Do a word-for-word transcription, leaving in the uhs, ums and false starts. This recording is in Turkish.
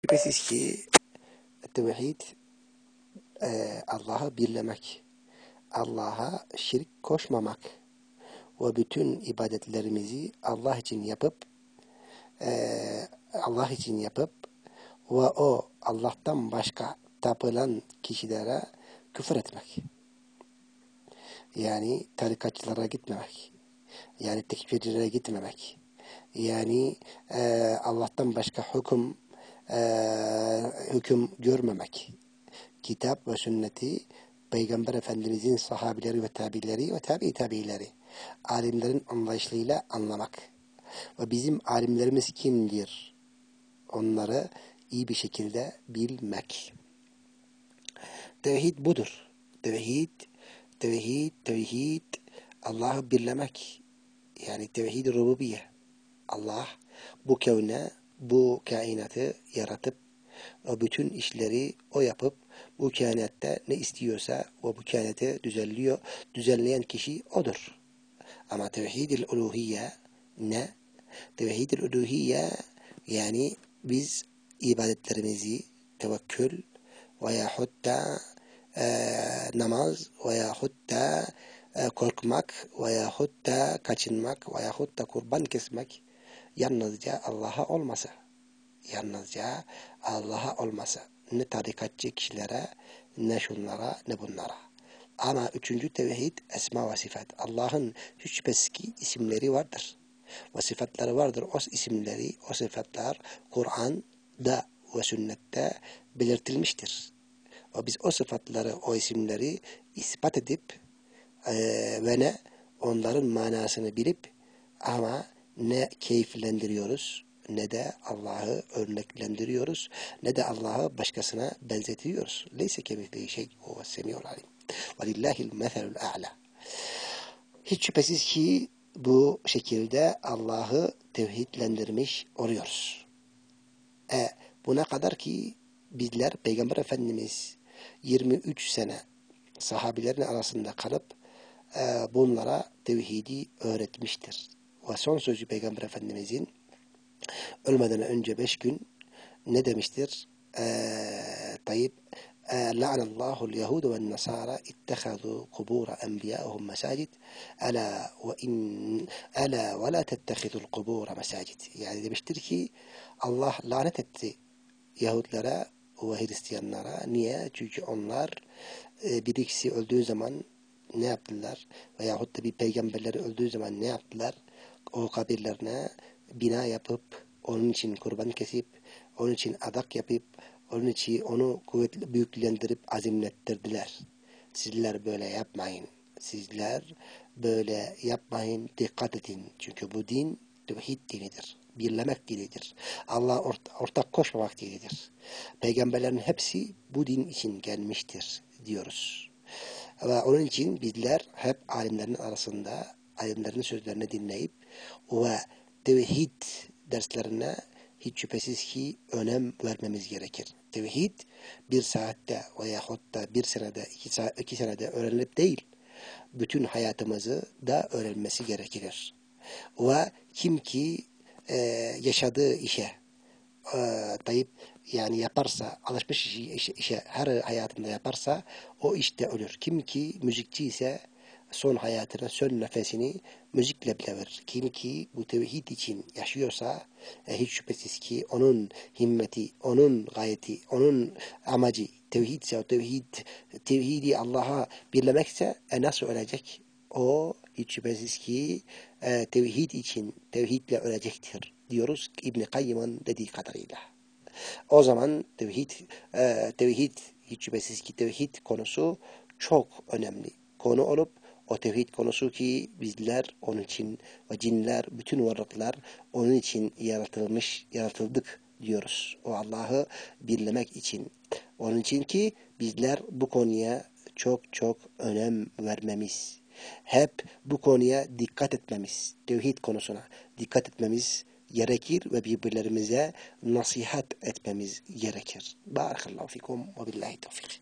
Şüphesiz ki tevhid e, Allah'ı birlemek, Allah'a şirk koşmamak ve bütün ibadetlerimizi Allah için yapıp e, Allah için yapıp ve o Allah'tan başka tapılan kişilere küfür etmek. Yani tarikatçılara gitmemek. Yani tekfircilere gitmemek. Yani e, Allah'tan başka hüküm e, hüküm görmemek. Kitap ve sünneti, Peygamber Efendimizin sahabileri ve tabileri ve tabi tabileri, alimlerin anlayışıyla anlamak. Ve bizim alimlerimiz kimdir? Onları iyi bir şekilde bilmek. Tevhid budur. Tevhid, tevhid, tevhid, Allah'ı birlemek. Yani tevhid-i rububiyye. Allah bu kevne, bu kainatı yaratıp, o bütün işleri o yapıp, bu kainatta ne istiyorsa ve bu kainatı düzenliyor, düzenleyen kişi odur. Ama tevhid-i uluhiyye ne? Tevhid-i uluhiyye yani biz ibadetlerimizi tevekkül veyahut da e, namaz veyahut da e, korkmak veyahut da kaçınmak veyahut da kurban kesmek yalnızca Allah'a olmasa, yalnızca Allah'a olmasa, ne tarikatçı kişilere, ne şunlara, ne bunlara. Ama üçüncü tevhid, esma ve sıfat. Allah'ın hiç şüphesiz ki isimleri vardır. Ve sıfatları vardır. O isimleri, o sıfatlar Kur'an'da ve sünnette belirtilmiştir. Ve biz o sıfatları, o isimleri ispat edip e, ve ne onların manasını bilip ama ne keyiflendiriyoruz, ne de Allah'ı örneklendiriyoruz, ne de Allah'ı başkasına benzetiyoruz. Leyse kemithlihi şey, huve semiyul alim. Ve lillahil meselul a'la. Hiç şüphesiz ki bu şekilde Allah'ı tevhidlendirmiş oluyoruz. E, buna kadar ki bizler Peygamber Efendimiz yirmi üç sene sahabilerin arasında kalıp e, bunlara tevhidi öğretmiştir. Ve son sözü Peygamber Efendimizin ölmeden önce beş gün ne demiştir? Eee tayyip la'anallahu l-Yahudu ve n-Nasara ittehadu kubura enbiya'uhum mesacid ala ve in ala ve la tettehidul kubura mesacid. Yani demiştir ki Allah lanet etti Yahudlara ve Hristiyanlara. Niye? Çünkü onlar e, bir ikisi öldüğü zaman ne yaptılar? Veyahut da bir peygamberleri öldüğü zaman ne yaptılar? O kabirlerine bina yapıp, onun için kurban kesip, onun için adak yapıp, onun için onu kuvvetli büyüklendirip azimlettirdiler. Sizler böyle yapmayın. Sizler böyle yapmayın. Dikkat edin. Çünkü bu din tevhid dinidir. Birlemek dinidir. Allah'a ort- ortak koşmamak dinidir. Peygamberlerin hepsi bu din için gelmiştir diyoruz. Ve onun için bizler hep alimlerin arasında alimlerin sözlerini dinleyip ve tevhid derslerine hiç şüphesiz ki önem vermemiz gerekir. Tevhid bir saatte veyahut da bir senede, iki, saat, iki senede öğrenilip değil, bütün hayatımızı da öğrenmesi gerekir. Ve kim ki e, yaşadığı işe e, tayyip yani yaparsa, alışmış işi, işe, işe her hayatında yaparsa o işte ölür. Kim ki müzikçi ise son hayatına, son nefesini müzikle bile verir. Kim ki bu tevhid için yaşıyorsa e, hiç şüphesiz ki onun himmeti, onun gayeti, onun amacı tevhidse, o tevhid, tevhidi Allah'a birlemekse e, nasıl ölecek? O hiç şüphesiz ki e, tevhid için tevhidle ölecektir diyoruz İbn-i Kayyım'ın dediği kadarıyla. O zaman tevhid, e, tevhid hiç şüphesiz ki tevhid konusu çok önemli konu olup o tevhid konusu ki bizler onun için ve cinler, bütün varlıklar onun için yaratılmış, yaratıldık diyoruz. O Allah'ı birlemek için. Onun için ki bizler bu konuya çok çok önem vermemiz, hep bu konuya dikkat etmemiz, tevhid konusuna dikkat etmemiz gerekir ve birbirlerimize nasihat etmemiz gerekir. Barakallahu fikum ve billahi tevfik.